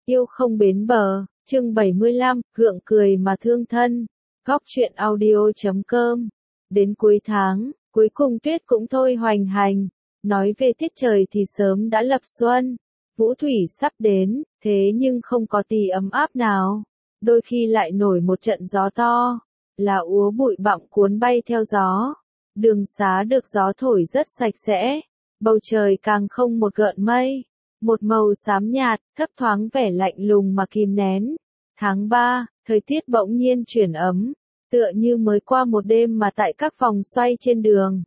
Yêu không bến bờ, chương 75, gượng cười mà thương thân. Góc truyện audio.com. Đến cuối tháng, cuối cùng tuyết cũng thôi hoành hành. Nói về tiết trời thì sớm đã lập xuân. Vũ thủy sắp đến, thế nhưng không có tí ấm áp nào. Đôi khi lại nổi một trận gió to. Là úa bụi bặm cuốn bay theo gió. Đường xá được gió thổi rất sạch sẽ. Bầu trời càng không một gợn mây. Một màu xám nhạt, thấp thoáng vẻ lạnh lùng mà kìm nén. Tháng 3, thời tiết bỗng nhiên chuyển ấm, tựa như mới qua một đêm mà tại các vòng xoay trên đường.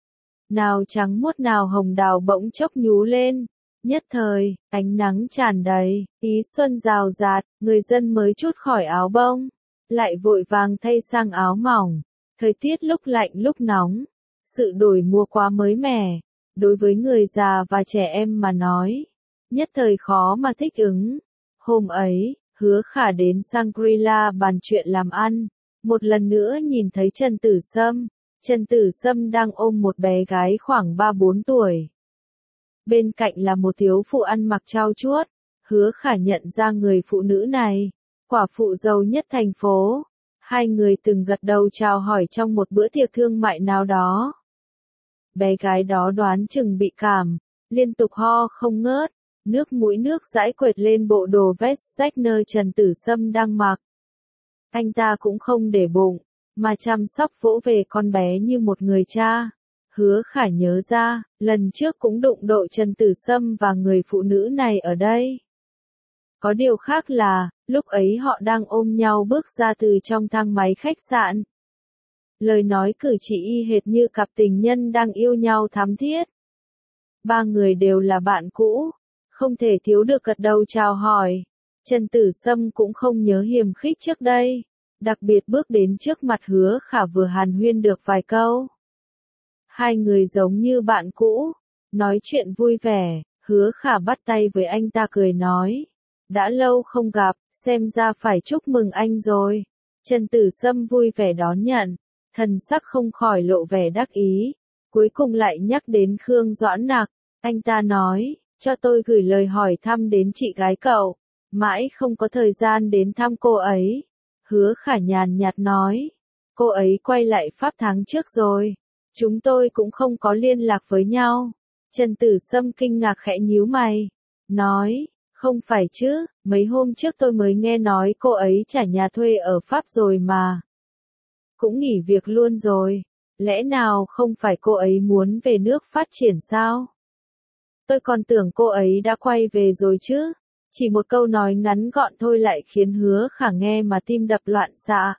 Nào trắng muốt nào hồng đào bỗng chốc nhú lên. Nhất thời, ánh nắng tràn đầy, ý xuân rào rạt, người dân mới trút khỏi áo bông, lại vội vàng thay sang áo mỏng. Thời tiết lúc lạnh lúc nóng, sự đổi mùa quá mới mẻ, đối với người già và trẻ em mà nói, nhất thời khó mà thích ứng. Hôm ấy, Hứa Khả đến Shangri-La bàn chuyện làm ăn, một lần nữa nhìn thấy Trần Tử Sâm. Trần Tử Sâm đang ôm một bé gái khoảng 3-4 tuổi. Bên cạnh là một thiếu phụ ăn mặc trau chuốt. Hứa Khả nhận ra người phụ nữ này, quả phụ giàu nhất thành phố. Hai người từng gật đầu chào hỏi trong một bữa tiệc thương mại nào đó. Bé gái đó đoán chừng bị cảm, liên tục ho không ngớt, nước mũi nước dãi quệt lên bộ đồ vest rách nơi Trần Tử Sâm đang mặc. Anh ta cũng không để bụng, mà chăm sóc vỗ về con bé như một người cha. Hứa Khả nhớ ra, lần trước cũng đụng độ Trần Tử Sâm và người phụ nữ này ở đây. Có điều khác là, lúc ấy họ đang ôm nhau bước ra từ trong thang máy khách sạn. Lời nói cử chỉ y hệt như cặp tình nhân đang yêu nhau thắm thiết. Ba người đều là bạn cũ, không thể thiếu được gật đầu chào hỏi. Trần Tử Sâm cũng không nhớ hiềm khích trước đây, đặc biệt bước đến trước mặt Hứa Khả vừa hàn huyên được vài câu. Hai người giống như bạn cũ, nói chuyện vui vẻ. Hứa Khả bắt tay với anh ta cười nói, đã lâu không gặp, xem ra phải chúc mừng anh rồi. Trần Tử Sâm vui vẻ đón nhận, thần sắc không khỏi lộ vẻ đắc ý. Cuối cùng lại nhắc đến Khương Doãn Nặc, anh ta nói, cho tôi gửi lời hỏi thăm đến chị gái cậu, mãi không có thời gian đến thăm cô ấy. Hứa Khả nhàn nhạt nói, cô ấy quay lại Pháp tháng trước rồi, chúng tôi cũng không có liên lạc với nhau. Trần Tử Sâm kinh ngạc khẽ nhíu mày, nói, không phải chứ, mấy hôm trước tôi mới nghe nói cô ấy trả nhà thuê ở Pháp rồi mà. Cũng nghỉ việc luôn rồi, lẽ nào không phải cô ấy muốn về nước phát triển sao? Tôi còn tưởng cô ấy đã quay về rồi chứ. Chỉ một câu nói ngắn gọn thôi lại khiến Hứa Khả nghe mà tim đập loạn xạ.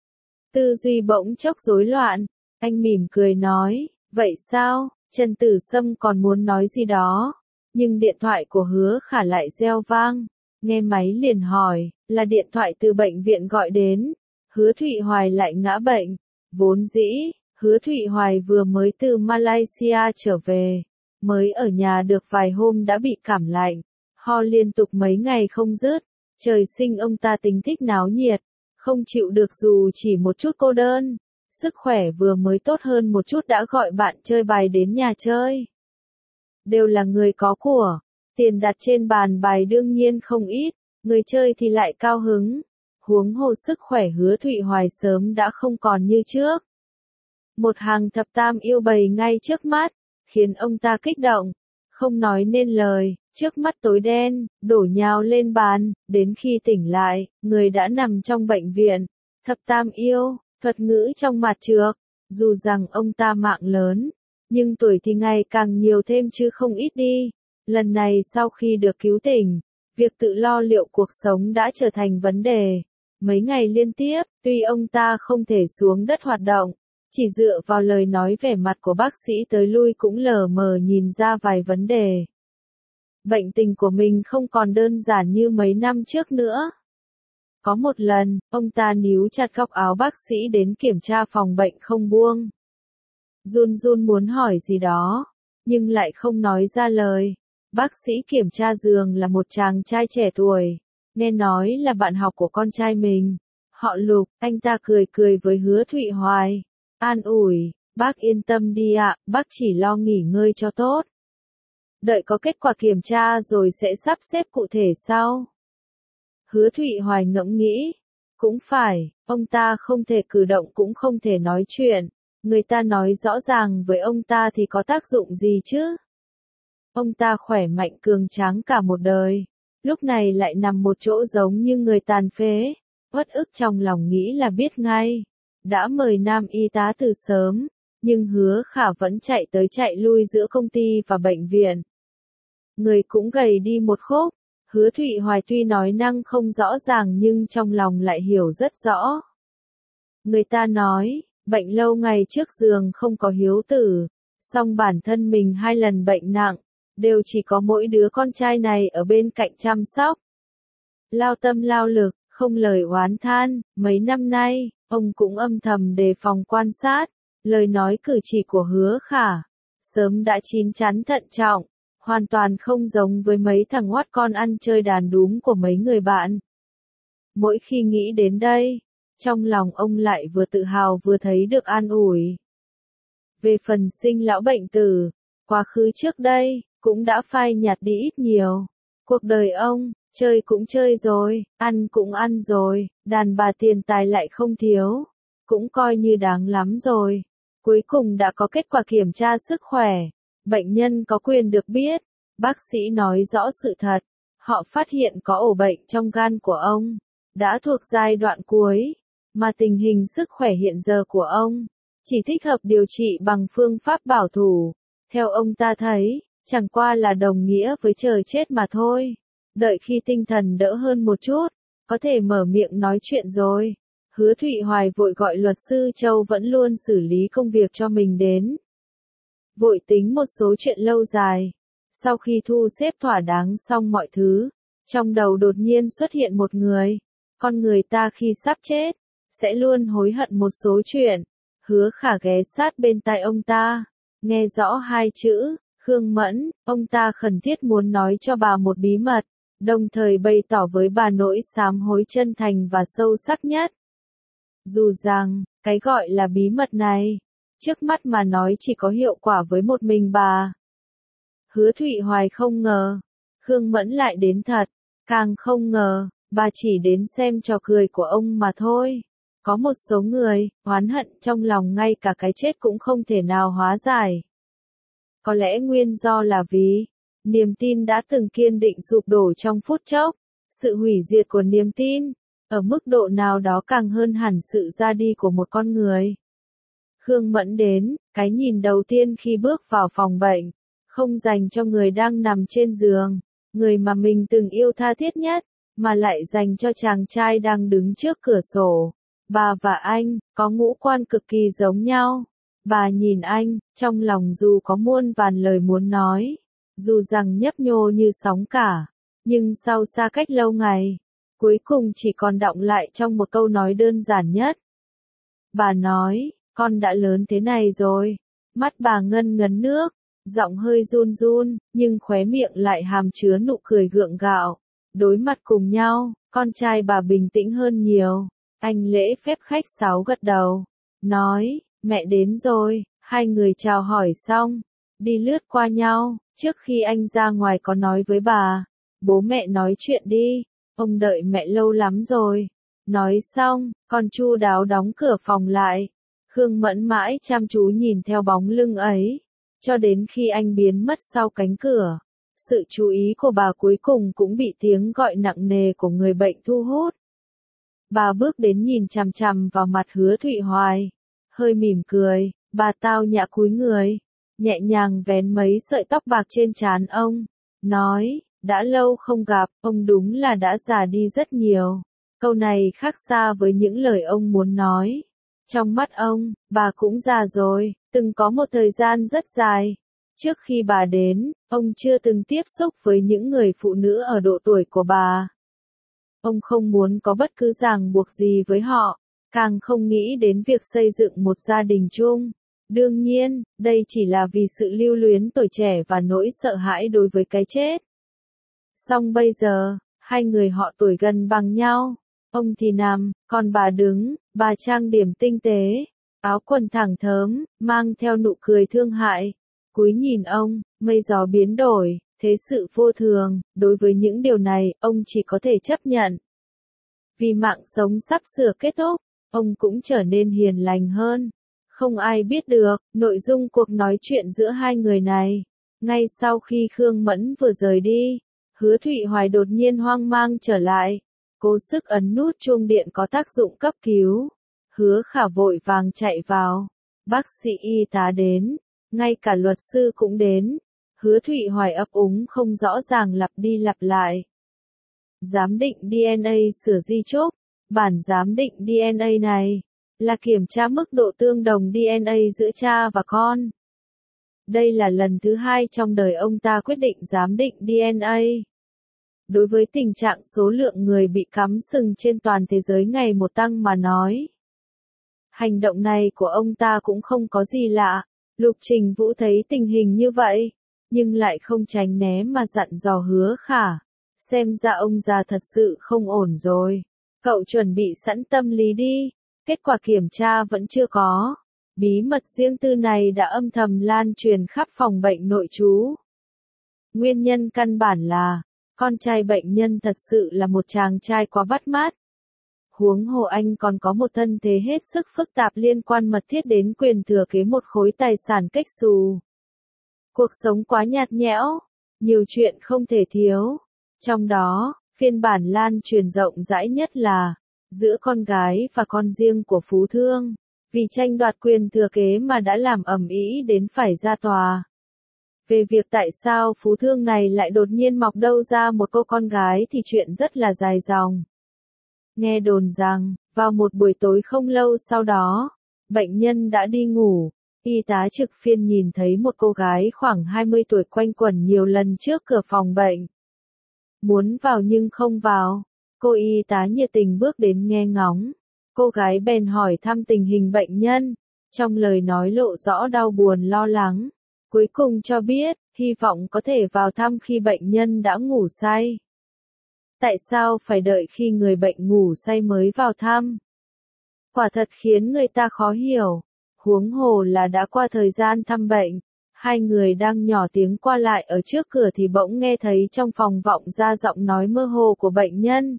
Tư duy bỗng chốc rối loạn, anh mỉm cười nói, vậy sao? Trần Tử Sâm còn muốn nói gì đó, nhưng điện thoại của Hứa Khả lại reo vang. Nghe máy liền hỏi, là điện thoại từ bệnh viện gọi đến. Hứa Thụy Hoài lại ngã bệnh. Vốn dĩ, Hứa Thụy Hoài vừa mới từ Malaysia trở về, mới ở nhà được vài hôm đã bị cảm lạnh, ho liên tục mấy ngày không dứt. Trời sinh ông ta tính thích náo nhiệt, không chịu được dù chỉ một chút cô đơn. Sức khỏe vừa mới tốt hơn một chút đã gọi bạn chơi bài đến nhà chơi. Đều là người có của, tiền đặt trên bàn bài đương nhiên không ít, người chơi thì lại cao hứng. Huống hồ sức khỏe Hứa Thụy Hoài sớm đã không còn như trước. Một hàng thập tam yêu bày ngay trước mắt, khiến ông ta kích động, không nói nên lời, trước mắt tối đen, đổ nhào lên bàn, đến khi tỉnh lại, người đã nằm trong bệnh viện. Thập tam yêu, thuật ngữ trong mặt trược, dù rằng ông ta mạng lớn, nhưng tuổi thì ngày càng nhiều thêm chứ không ít đi. Lần này sau khi được cứu tỉnh, việc tự lo liệu cuộc sống đã trở thành vấn đề. Mấy ngày liên tiếp, tuy ông ta không thể xuống đất hoạt động, chỉ dựa vào lời nói vẻ mặt của bác sĩ tới lui cũng lờ mờ nhìn ra vài vấn đề. Bệnh tình của mình không còn đơn giản như mấy năm trước nữa. Có một lần, ông ta níu chặt góc áo bác sĩ đến kiểm tra phòng bệnh không buông. Run run muốn hỏi gì đó, nhưng lại không nói ra lời. Bác sĩ kiểm tra giường là một chàng trai trẻ tuổi, nghe nói là bạn học của con trai mình. Họ Lục, anh ta cười cười với Hứa Thụy Hoài, an ủi, bác yên tâm đi ạ, bác chỉ lo nghỉ ngơi cho tốt. Đợi có kết quả kiểm tra rồi sẽ sắp xếp cụ thể sau. Hứa Thụy Hoài ngẫm nghĩ. Cũng phải, ông ta không thể cử động cũng không thể nói chuyện. Người ta nói rõ ràng với ông ta thì có tác dụng gì chứ? Ông ta khỏe mạnh cường tráng cả một đời. Lúc này lại nằm một chỗ giống như người tàn phế. Uất ức trong lòng nghĩ là biết ngay. Đã mời nam y tá từ sớm. Nhưng Hứa Khả vẫn chạy tới chạy lui giữa công ty và bệnh viện. Người cũng gầy đi một khúc. Hứa Thụy Hoài tuy nói năng không rõ ràng nhưng trong lòng lại hiểu rất rõ. Người ta nói, bệnh lâu ngày trước giường không có hiếu tử, song bản thân mình 2 lần bệnh nặng, đều chỉ có mỗi đứa con trai này ở bên cạnh chăm sóc. Lao tâm lao lực, không lời oán than, mấy năm nay, ông cũng âm thầm đề phòng quan sát, lời nói cử chỉ của Hứa Khả, sớm đã chín chắn thận trọng. Hoàn toàn không giống với mấy thằng hoắt con ăn chơi đàn đúm của mấy người bạn. Mỗi khi nghĩ đến đây, trong lòng ông lại vừa tự hào vừa thấy được an ủi. Về phần sinh lão bệnh tử, quá khứ trước đây, cũng đã phai nhạt đi ít nhiều. Cuộc đời ông, chơi cũng chơi rồi, ăn cũng ăn rồi, đàn bà tiền tài lại không thiếu. Cũng coi như đáng lắm rồi. Cuối cùng đã có kết quả kiểm tra sức khỏe. Bệnh nhân có quyền được biết, bác sĩ nói rõ sự thật, họ phát hiện có ổ bệnh trong gan của ông, đã thuộc giai đoạn cuối, mà tình hình sức khỏe hiện giờ của ông, chỉ thích hợp điều trị bằng phương pháp bảo thủ, theo ông ta thấy, chẳng qua là đồng nghĩa với chờ chết mà thôi, đợi khi tinh thần đỡ hơn một chút, có thể mở miệng nói chuyện rồi. Hứa Thụy Hoài vội gọi luật sư Châu vẫn luôn xử lý công việc cho mình đến. Vội tính một số chuyện lâu dài. Sau khi thu xếp thỏa đáng xong mọi thứ, trong đầu đột nhiên xuất hiện một người. Con người ta khi sắp chết, sẽ luôn hối hận một số chuyện. Hứa Khả ghé sát bên tai ông ta, nghe rõ 2 chữ, Khương Mẫn, ông ta khẩn thiết muốn nói cho bà một bí mật, đồng thời bày tỏ với bà nỗi sám hối chân thành và sâu sắc nhất. Dù rằng, cái gọi là bí mật này, trước mắt mà nói chỉ có hiệu quả với một mình bà. Hứa Thụy Hoài không ngờ, Khương Mẫn lại đến thật, càng không ngờ, bà chỉ đến xem trò cười của ông mà thôi. Có một số người, oán hận trong lòng ngay cả cái chết cũng không thể nào hóa giải. Có lẽ nguyên do là vì, niềm tin đã từng kiên định sụp đổ trong phút chốc, sự hủy diệt của niềm tin, ở mức độ nào đó càng hơn hẳn sự ra đi của một con người. Khương Mẫn đến, cái nhìn đầu tiên khi bước vào phòng bệnh, không dành cho người đang nằm trên giường, người mà mình từng yêu tha thiết nhất, mà lại dành cho chàng trai đang đứng trước cửa sổ. Bà và anh, có ngũ quan cực kỳ giống nhau. Bà nhìn anh, trong lòng dù có muôn vàn lời muốn nói, dù rằng nhấp nhô như sóng cả, nhưng sau xa cách lâu ngày, cuối cùng chỉ còn đọng lại trong một câu nói đơn giản nhất. Bà nói, con đã lớn thế này rồi. Mắt bà ngân ngấn nước, giọng hơi run run, nhưng khóe miệng lại hàm chứa nụ cười gượng gạo. Đối mặt cùng nhau, con trai bà bình tĩnh hơn nhiều. Anh lễ phép khách sáo gật đầu, nói, mẹ đến rồi. Hai người chào hỏi xong, đi lướt qua nhau. Trước khi anh ra ngoài có nói với bà, bố mẹ nói chuyện đi, ông đợi mẹ lâu lắm rồi. Nói xong, con chu đáo đóng cửa phòng lại. Khương Mẫn mãi chăm chú nhìn theo bóng lưng ấy, cho đến khi anh biến mất sau cánh cửa. Sự chú ý của bà cuối cùng cũng bị tiếng gọi nặng nề của người bệnh thu hút. Bà bước đến nhìn chằm chằm vào mặt Hứa Thụy Hoài, hơi mỉm cười, bà tao nhã cúi người, nhẹ nhàng vén mấy sợi tóc bạc trên trán ông, nói, đã lâu không gặp, ông đúng là đã già đi rất nhiều. Câu này khác xa với những lời ông muốn nói. Trong mắt ông, bà cũng già rồi, từng có một thời gian rất dài. Trước khi bà đến, ông chưa từng tiếp xúc với những người phụ nữ ở độ tuổi của bà. Ông không muốn có bất cứ ràng buộc gì với họ, càng không nghĩ đến việc xây dựng một gia đình chung. Đương nhiên, đây chỉ là vì sự lưu luyến tuổi trẻ và nỗi sợ hãi đối với cái chết. Song bây giờ, hai người họ tuổi gần bằng nhau. Ông thì nằm, còn bà đứng, bà trang điểm tinh tế, áo quần thẳng thớm, mang theo nụ cười thương hại. Cúi nhìn ông, mây gió biến đổi, thế sự vô thường, đối với những điều này, ông chỉ có thể chấp nhận. Vì mạng sống sắp sửa kết thúc, ông cũng trở nên hiền lành hơn. Không ai biết được nội dung cuộc nói chuyện giữa hai người này. Ngay sau khi Khương Mẫn vừa rời đi, Hứa Thụy Hoài đột nhiên hoang mang trở lại. Cố sức ấn nút chuông điện có tác dụng cấp cứu. Hứa Khả vội vàng chạy vào. Bác sĩ y tá đến, ngay cả luật sư cũng đến. Hứa Thụy Hoài ấp úng không rõ ràng lặp đi lặp lại. Giám định DNA sửa di chúc. Bản giám định DNA này là kiểm tra mức độ tương đồng DNA giữa cha và con. Đây là lần thứ 2 trong đời ông ta quyết định giám định DNA. Đối với tình trạng số lượng người bị cắm sừng trên toàn thế giới ngày một tăng mà nói, hành động này của ông ta cũng không có gì lạ. Lục Trình Vũ thấy tình hình như vậy, nhưng lại không tránh né mà dặn dò Hứa Khả. Xem ra ông già thật sự không ổn rồi. Cậu chuẩn bị sẵn tâm lý đi. Kết quả kiểm tra vẫn chưa có. Bí mật riêng tư này đã âm thầm lan truyền khắp phòng bệnh nội trú. Nguyên nhân căn bản là, con trai bệnh nhân thật sự là một chàng trai quá bắt mắt. Huống hồ anh còn có một thân thế hết sức phức tạp liên quan mật thiết đến quyền thừa kế một khối tài sản cách xù. Cuộc sống quá nhạt nhẽo, nhiều chuyện không thể thiếu. Trong đó, phiên bản lan truyền rộng rãi nhất là giữa con gái và con riêng của Phú Thương, vì tranh đoạt quyền thừa kế mà đã làm ầm ĩ đến phải ra tòa. Về việc tại sao Phú Thương này lại đột nhiên mọc đâu ra một cô con gái thì chuyện rất là dài dòng. Nghe đồn rằng, vào một buổi tối không lâu sau đó, bệnh nhân đã đi ngủ, y tá trực phiên nhìn thấy một cô gái khoảng 20 tuổi quanh quẩn nhiều lần trước cửa phòng bệnh. Muốn vào nhưng không vào. Cô y tá nhiệt tình bước đến nghe ngóng. Cô gái bèn hỏi thăm tình hình bệnh nhân. Trong lời nói lộ rõ đau buồn lo lắng. Cuối cùng cho biết, hy vọng có thể vào thăm khi bệnh nhân đã ngủ say. Tại sao phải đợi khi người bệnh ngủ say mới vào thăm? Quả thật khiến người ta khó hiểu. Huống hồ là đã qua thời gian thăm bệnh. Hai người đang nhỏ tiếng qua lại ở trước cửa thì bỗng nghe thấy trong phòng vọng ra giọng nói mơ hồ của bệnh nhân.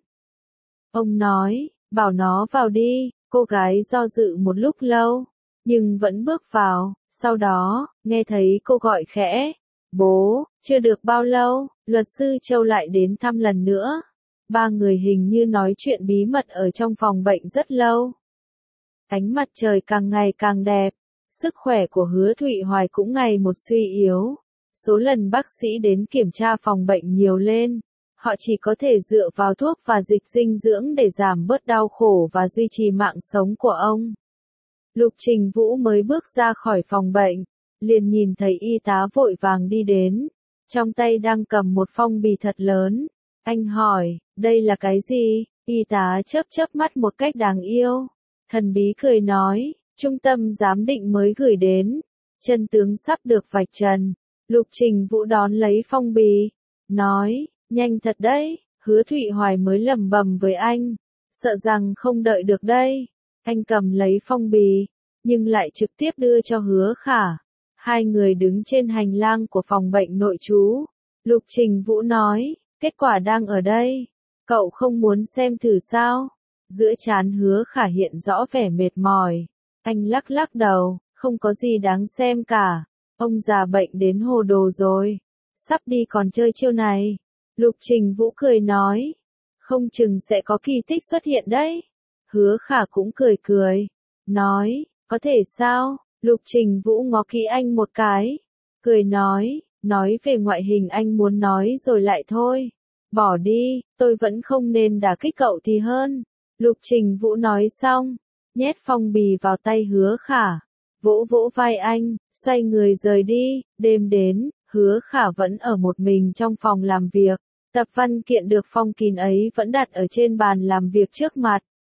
Ông nói, bảo nó vào đi. Cô gái do dự một lúc lâu, nhưng vẫn bước vào. Sau đó, nghe thấy cô gọi khẽ. Bố, chưa được bao lâu, luật sư Châu lại đến thăm lần nữa. Ba người hình như nói chuyện bí mật ở trong phòng bệnh rất lâu. Ánh mặt trời càng ngày càng đẹp. Sức khỏe của Hứa Thụy Hoài cũng ngày một suy yếu. Số lần bác sĩ đến kiểm tra phòng bệnh nhiều lên. Họ chỉ có thể dựa vào thuốc và dịch dinh dưỡng để giảm bớt đau khổ và duy trì mạng sống của ông. Lục Trình Vũ mới bước ra khỏi phòng bệnh, liền nhìn thấy y tá vội vàng đi đến. Trong tay đang cầm một phong bì thật lớn. Anh hỏi, đây là cái gì? Y tá chớp chớp mắt một cách đáng yêu. Thần bí cười nói. Trung tâm giám định mới gửi đến. Chân tướng sắp được vạch trần. Lục Trình Vũ đón lấy phong bì. Nói, nhanh thật đấy. Hứa Thụy Hoài mới lẩm bẩm với anh. Sợ rằng không đợi được đây. Anh cầm lấy phong bì. Nhưng lại trực tiếp đưa cho Hứa Khả. Hai người đứng trên hành lang của phòng bệnh nội trú. Lục Trình Vũ nói, kết quả đang ở đây. Cậu không muốn xem thử sao? Giữa trán Hứa Khả hiện rõ vẻ mệt mỏi. Anh lắc lắc đầu, không có gì đáng xem cả. Ông già bệnh đến hồ đồ rồi. Sắp đi còn chơi chiêu này. Lục Trình Vũ cười nói. Không chừng sẽ có kỳ tích xuất hiện đấy. Hứa Khả cũng cười cười. Nói, có thể sao? Lục Trình Vũ ngó kỹ anh một cái. Cười nói về ngoại hình anh muốn nói rồi lại thôi. Bỏ đi, tôi vẫn không nên đả kích cậu thì hơn. Lục Trình Vũ nói xong. Nhét phong bì vào tay Hứa Khả, vỗ vỗ vai anh, xoay người rời đi. Đêm đến, Hứa Khả vẫn ở một mình trong phòng làm việc. Tập văn kiện được phong kín ấy vẫn đặt ở trên bàn làm việc trước mặt.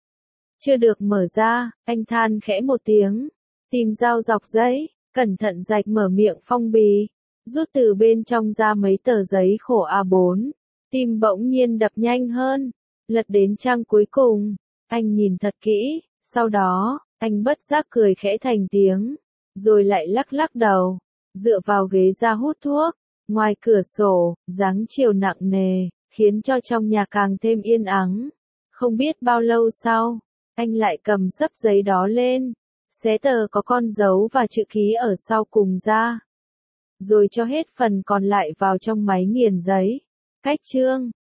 Chưa được mở ra, anh than khẽ một tiếng, tìm dao dọc giấy, cẩn thận rạch mở miệng phong bì, rút từ bên trong ra mấy tờ giấy khổ A4. Tim bỗng nhiên đập nhanh hơn, lật đến trang cuối cùng, anh nhìn thật kỹ. Sau đó, anh bất giác cười khẽ thành tiếng, rồi lại lắc lắc đầu, dựa vào ghế ra hút thuốc. Ngoài cửa sổ, dáng chiều nặng nề, khiến cho trong nhà càng thêm yên ắng. Không biết bao lâu sau, anh lại cầm xấp giấy đó lên, xé tờ có con dấu và chữ ký ở sau cùng ra, rồi cho hết phần còn lại vào trong máy nghiền giấy. Cách chương